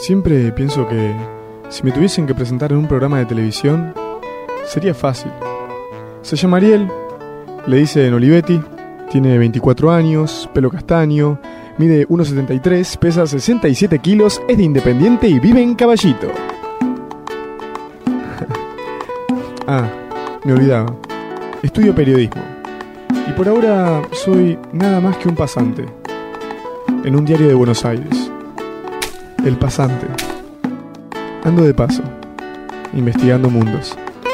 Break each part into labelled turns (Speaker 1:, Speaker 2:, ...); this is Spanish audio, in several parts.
Speaker 1: Siempre pienso que si me tuviesen que presentar en un programa de televisión, sería fácil. Se llama Ariel, le dicen Olivetti, tiene 24 años, pelo castaño, mide 1,73, pesa 67 kilos, es de Independiente y vive en Caballito. Me olvidaba. Estudio periodismo. Y por ahora soy nada más que un pasante en un diario de Buenos Aires. El Pasante. Ando de paso, investigando mundos.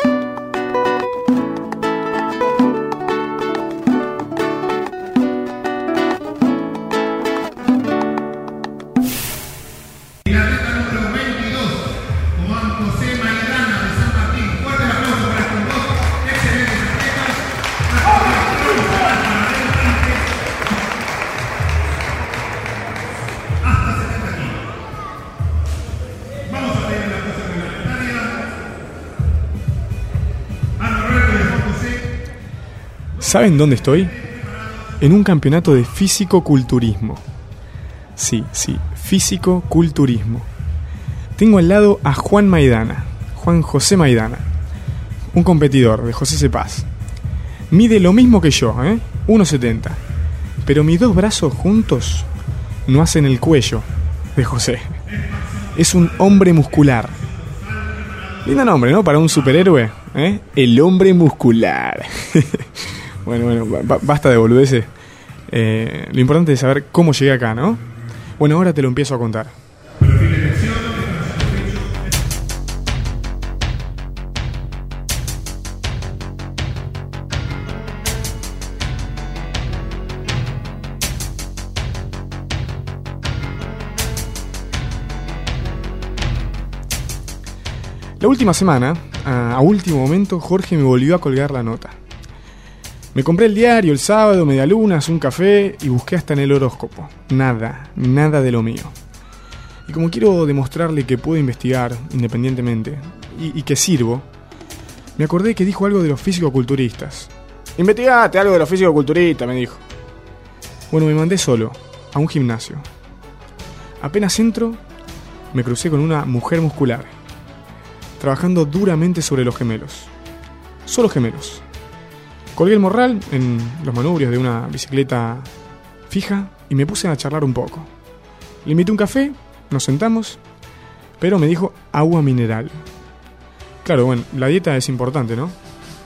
Speaker 1: ¿Saben dónde estoy? En un campeonato de físico-culturismo. Sí, físico-culturismo. Tengo al lado a Juan José Maidana, un competidor de José Cepaz. Mide lo mismo que yo, 1,70. Pero mis dos brazos juntos no hacen el cuello de José. Es un hombre muscular. Lindo nombre, ¿no? Para un superhéroe, El hombre muscular. Bueno, basta de boludeces. Lo importante es saber cómo llegué acá, ¿no? Bueno, ahora te lo empiezo a contar. La última semana, a último momento, Jorge me volvió a colgar la nota. Me compré el diario el sábado, medialunas, un café y busqué hasta en el horóscopo. Nada de lo mío. Y como quiero demostrarle que puedo investigar independientemente y que sirvo, me acordé que dijo algo de los físico-culturistas. Investigate algo de los físico-culturistas, me dijo. Bueno, me mandé solo, a un gimnasio. Apenas entro, me crucé con una mujer muscular, trabajando duramente sobre los gemelos. Solo gemelos. Colgué el morral en los manubrios de una bicicleta fija y me puse a charlar un poco. Le invité un café, nos sentamos, pero me dijo agua mineral. Claro, bueno, la dieta es importante, ¿no?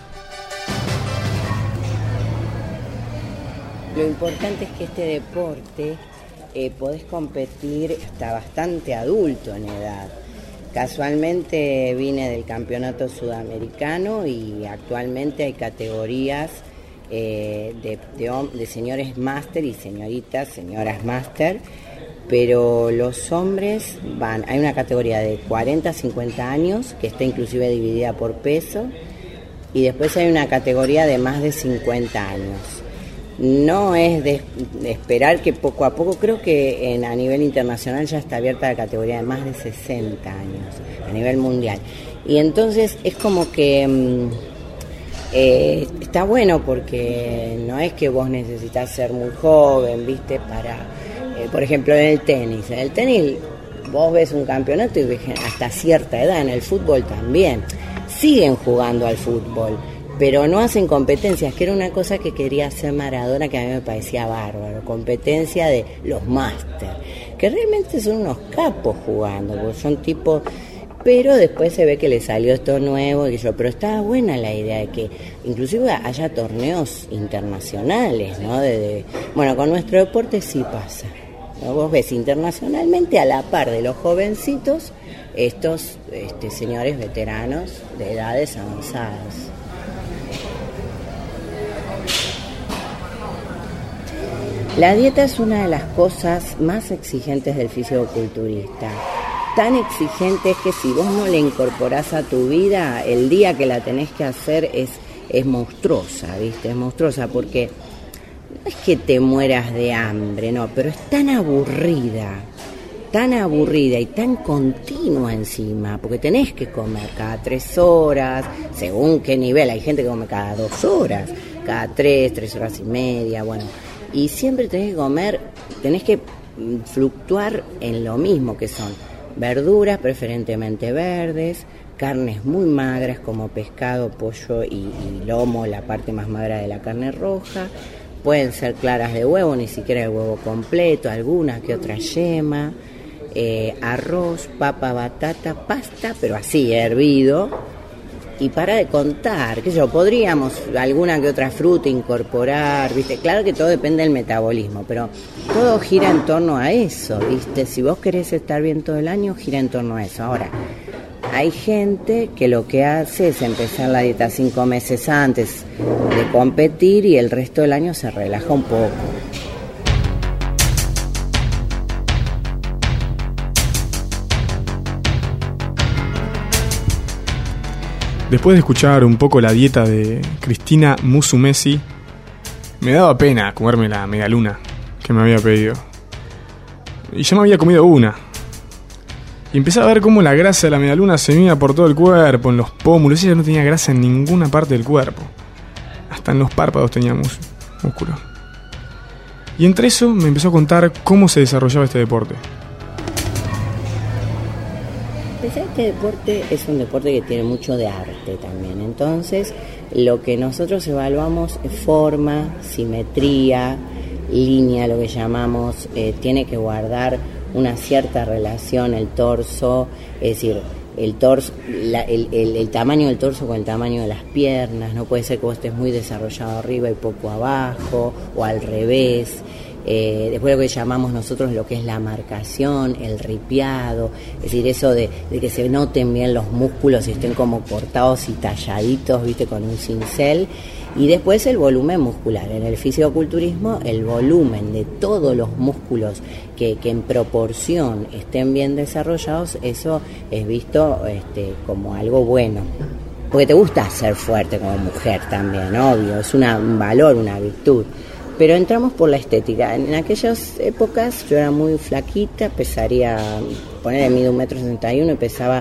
Speaker 2: Lo importante es que este deporte podés competir hasta bastante adulto en edad. Casualmente vine del campeonato sudamericano y actualmente hay categorías de señores máster y señoras máster, pero los hombres hay una categoría de 40 a 50 años que está inclusive dividida por peso y después hay una categoría de más de 50 años. No es de esperar que poco a poco, creo que a nivel internacional ya está abierta la categoría de más de 60 años, a nivel mundial. Y entonces es como que está bueno porque no es que vos necesitas ser muy joven, ¿viste? Para, por ejemplo, en el tenis. En el tenis vos ves un campeonato y ves hasta cierta edad, en el fútbol también. Siguen jugando al fútbol, pero no hacen competencias, que era una cosa que quería hacer Maradona, que a mí me parecía bárbaro, competencia de los máster, que realmente son unos capos jugando, porque son tipos, pero después se ve que le salió esto nuevo, pero estaba buena la idea de que inclusive haya torneos internacionales, ¿no? Bueno, con nuestro deporte sí pasa, ¿no? Vos ves internacionalmente a la par de los jovencitos, estos señores veteranos de edades avanzadas. La dieta es una de las cosas más exigentes del fisicoculturista. Tan exigente es que si vos no la incorporás a tu vida, el día que la tenés que hacer es monstruosa, ¿viste? Es monstruosa porque no es que te mueras de hambre, no, pero es tan aburrida y tan continua encima, porque tenés que comer cada 3 horas, según qué nivel, hay gente que come cada 2 horas, cada 3 horas y media, bueno. Y siempre tenés que comer, tenés que fluctuar en lo mismo, que son verduras preferentemente verdes, carnes muy magras como pescado, pollo y lomo, la parte más magra de la carne roja. Pueden ser claras de huevo, ni siquiera el huevo completo, alguna que otra yema, arroz, papa, batata, pasta, pero así, hervido. Y para de contar, qué sé yo, podríamos alguna que otra fruta incorporar, ¿viste? Claro que todo depende del metabolismo, pero todo gira en torno a eso, ¿viste? Si vos querés estar bien todo el año, gira en torno a eso. Ahora, hay gente que lo que hace es empezar la dieta 5 meses antes de competir y el resto del año se relaja un poco.
Speaker 1: Después de escuchar un poco la dieta de Cristina Musumeci, me daba pena comerme la medialuna que me había pedido. Y ya me había comido una. Y empecé a ver cómo la grasa de la medialuna se me iba por todo el cuerpo, en los pómulos. Ella no tenía grasa en ninguna parte del cuerpo. Hasta en los párpados tenía músculo. Y entre eso me empezó a contar cómo se desarrollaba este deporte.
Speaker 2: Este deporte es un deporte que tiene mucho de arte también. Entonces, lo que nosotros evaluamos es forma, simetría, línea, lo que llamamos, tiene que guardar una cierta relación el torso, es decir, el torso, el tamaño del torso con el tamaño de las piernas. No puede ser que vos estés muy desarrollado arriba y poco abajo, o al revés. Después lo que llamamos nosotros lo que es la marcación, el ripiado, es decir, eso de que se noten bien los músculos y estén como cortados y talladitos, viste, con un cincel. Y después el volumen muscular. En el fisicoculturismo, el volumen de todos los músculos que en proporción estén bien desarrollados, eso es visto como algo bueno. Porque te gusta ser fuerte como mujer también, obvio, es un valor, una virtud. Pero entramos por la estética. En aquellas épocas yo era muy flaquita, pesaría, ponerle mido 1,61 m y pesaba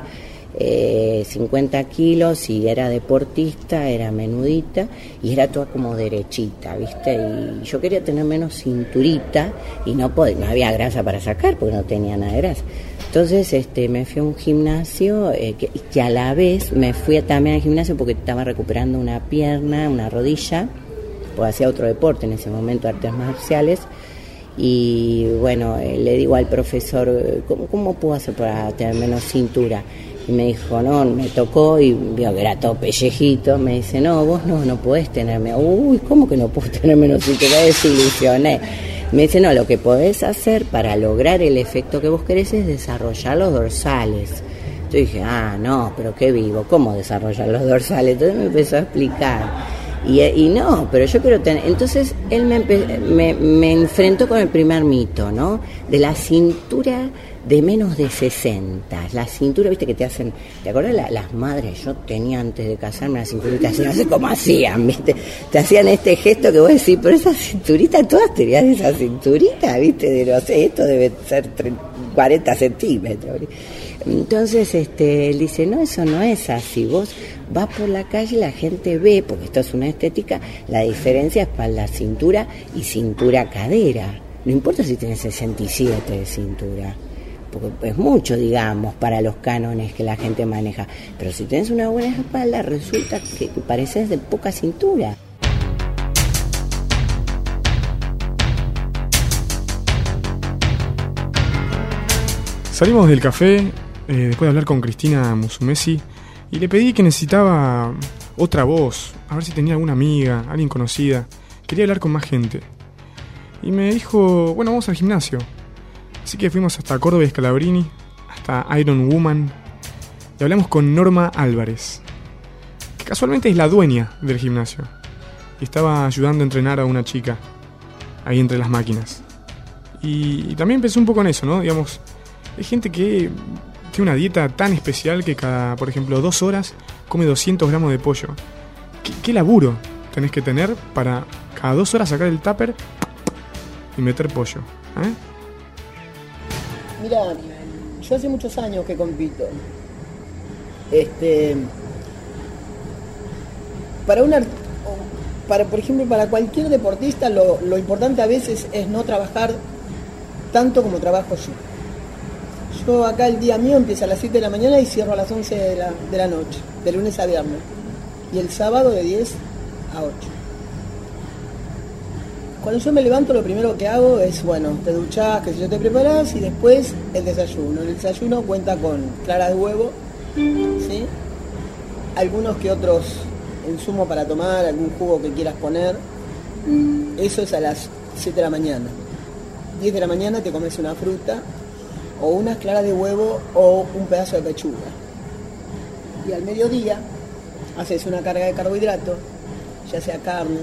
Speaker 2: 50 kilos y era deportista, era menudita y era toda como derechita, ¿viste? Y yo quería tener menos cinturita y no había grasa para sacar porque no tenía nada de grasa. Entonces me fui a un gimnasio que a la vez me fui también al gimnasio porque estaba recuperando una pierna, una rodilla, pues hacía otro deporte en ese momento, artes marciales, y bueno, le digo al profesor, ¿cómo puedo hacer para tener menos cintura? Y me dijo, no, me tocó y vio que era todo pellejito, me dice, no, vos no podés tenerme, uy, ¿cómo que no puedo tener menos cintura? Desilusioné. Me dice, no, lo que podés hacer para lograr el efecto que vos querés es desarrollar los dorsales. Yo dije, no, pero qué vivo, ¿cómo desarrollar los dorsales? Entonces me empezó a explicar. Y no, pero yo quiero tener... Entonces él me enfrentó con el primer mito, ¿no? De la cintura de menos de 60. La cintura, viste, que te hacen... ¿Te acuerdas las madres? Yo tenía antes de casarme la cinturita así, no sé cómo hacían, viste. Te hacían este gesto que vos decís, pero esa cinturita, todas tenían esa cinturita, viste, de no sé, esto debe ser 40 centímetros. Entonces él dice, no, eso no es así, vos vas por la calle y la gente ve, porque esto es una estética, la diferencia es espalda-cintura y cintura-cadera. No importa si tenés 67 de cintura, porque es mucho, digamos, para los cánones que la gente maneja, pero si tenés una buena espalda resulta que pareces de poca cintura.
Speaker 1: Salimos del café después de hablar con Cristina Musumeci y le pedí que necesitaba otra voz, a ver si tenía alguna amiga, alguien conocida. Quería hablar con más gente. Y me dijo, bueno, vamos al gimnasio. Así que fuimos hasta Córdoba y Scalabrini, hasta Iron Woman, y hablamos con Norma Álvarez, que casualmente es la dueña del gimnasio, y estaba ayudando a entrenar a una chica ahí entre las máquinas. Y también pensé un poco en eso, ¿no? Digamos, hay gente que tiene una dieta tan especial que cada, por ejemplo, 2 horas come 200 gramos de pollo. ¿Qué laburo tenés que tener para cada 2 horas sacar el tupper y meter pollo?
Speaker 3: Mira, yo hace muchos años que compito. Por ejemplo, para cualquier deportista lo importante a veces es no trabajar tanto como trabajo yo. Yo acá el día mío empieza a las 7 de la mañana y cierro a las 11 de la noche, de lunes a viernes. Y el sábado de 10 a 8. Cuando yo me levanto lo primero que hago es, bueno, te duchás, que si yo te preparás y después el desayuno. El desayuno cuenta con claras de huevo, ¿sí? Algunos que otros insumos para tomar, algún jugo que quieras poner. Eso es a las 7 de la mañana. 10 de la mañana te comes una fruta o unas claras de huevo o un pedazo de pechuga. Y al mediodía haces una carga de carbohidratos, ya sea carne,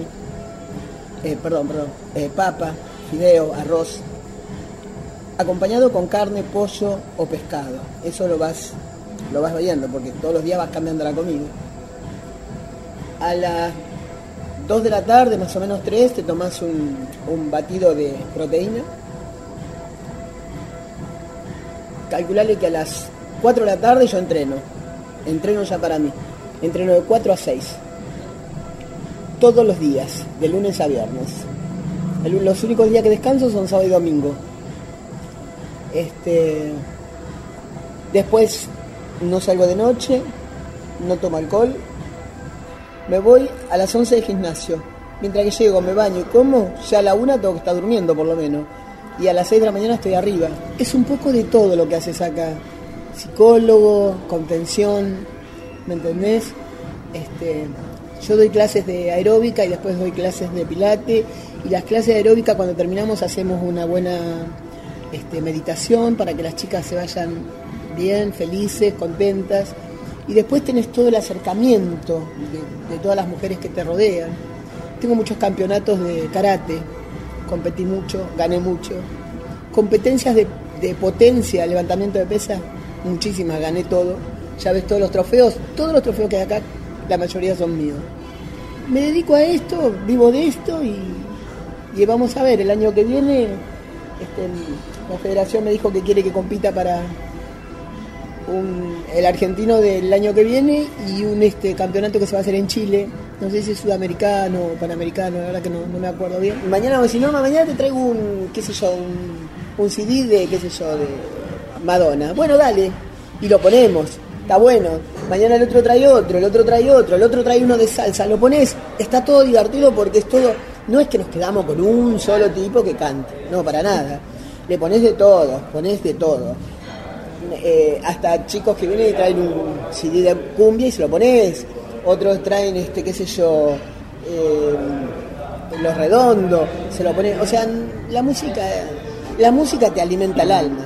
Speaker 3: papa, fideo, arroz, acompañado con carne, pollo o pescado. Eso lo vas variando porque todos los días vas cambiando la comida. A las 2 de la tarde, más o menos 3, te tomás un batido de proteína. Calculale que a las 4 de la tarde yo entreno ya para mí. Entreno de 4 a 6. Todos los días, de lunes a viernes. Los únicos días que descanso son sábado y domingo. Después no salgo de noche, no tomo alcohol. Me voy a las 11 de gimnasio. Mientras que llego, me baño y como, ya a la 1 tengo que estar durmiendo por lo menos. Y a las 6 de la mañana estoy arriba. Es un poco de todo lo que haces acá. Psicólogo, contención, ¿me entendés? Yo doy clases de aeróbica y después doy clases de pilates. Y las clases de aeróbica, cuando terminamos, hacemos una buena meditación para que las chicas se vayan bien, felices, contentas. Y después tenés todo el acercamiento de todas las mujeres que te rodean. Tengo muchos campeonatos de karate, competí mucho, gané mucho. Competencias de potencia, levantamiento de pesas, muchísimas, gané todo. Ya ves todos los trofeos que hay acá, la mayoría son míos. Me dedico a esto, vivo de esto y vamos a ver, el año que viene la federación me dijo que quiere que compita para el argentino del año que viene y un campeonato que se va a hacer en Chile, no sé si es sudamericano o panamericano, la verdad que no me acuerdo bien. Mañana te traigo un CD de Madonna. Bueno, dale, y lo ponemos, está bueno. Mañana el otro trae otro, el otro trae uno de salsa, lo pones, está todo divertido porque es todo, no es que nos quedamos con un solo tipo que cante, no, para nada. Le pones de todo. Hasta chicos que vienen y traen un CD de cumbia y se lo pones, otros traen Los Redondos, se lo pones, o sea, la música te alimenta el alma.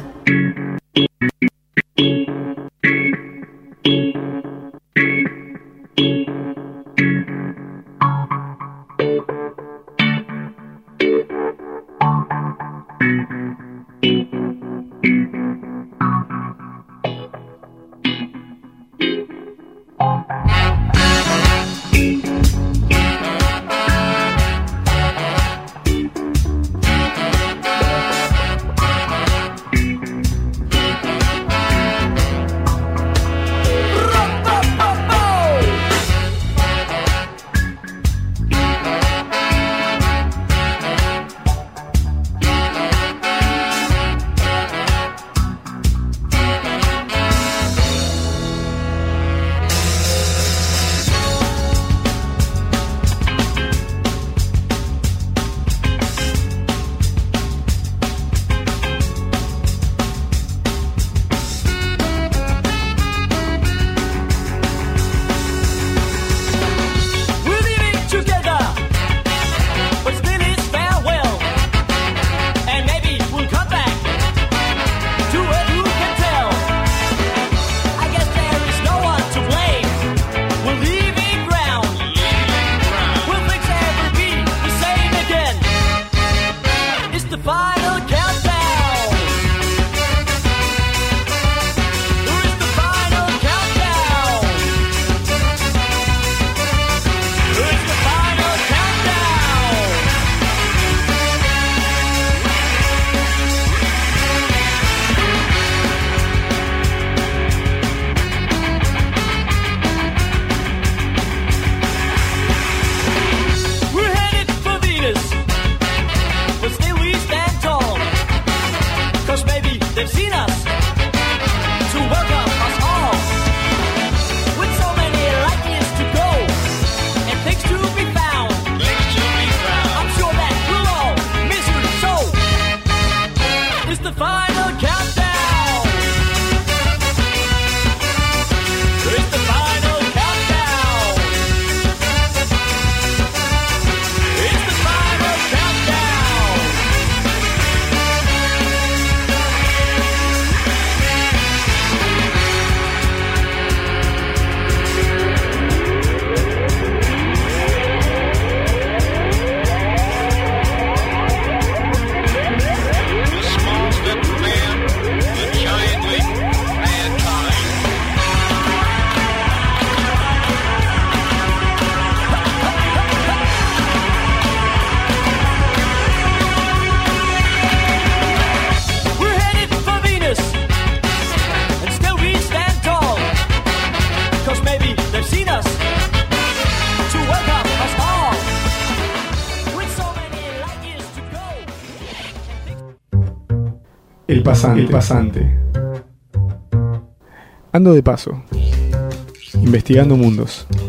Speaker 4: seen us to welcome us all. With so many light years to go.
Speaker 1: El pasante. Ando de paso, investigando mundos.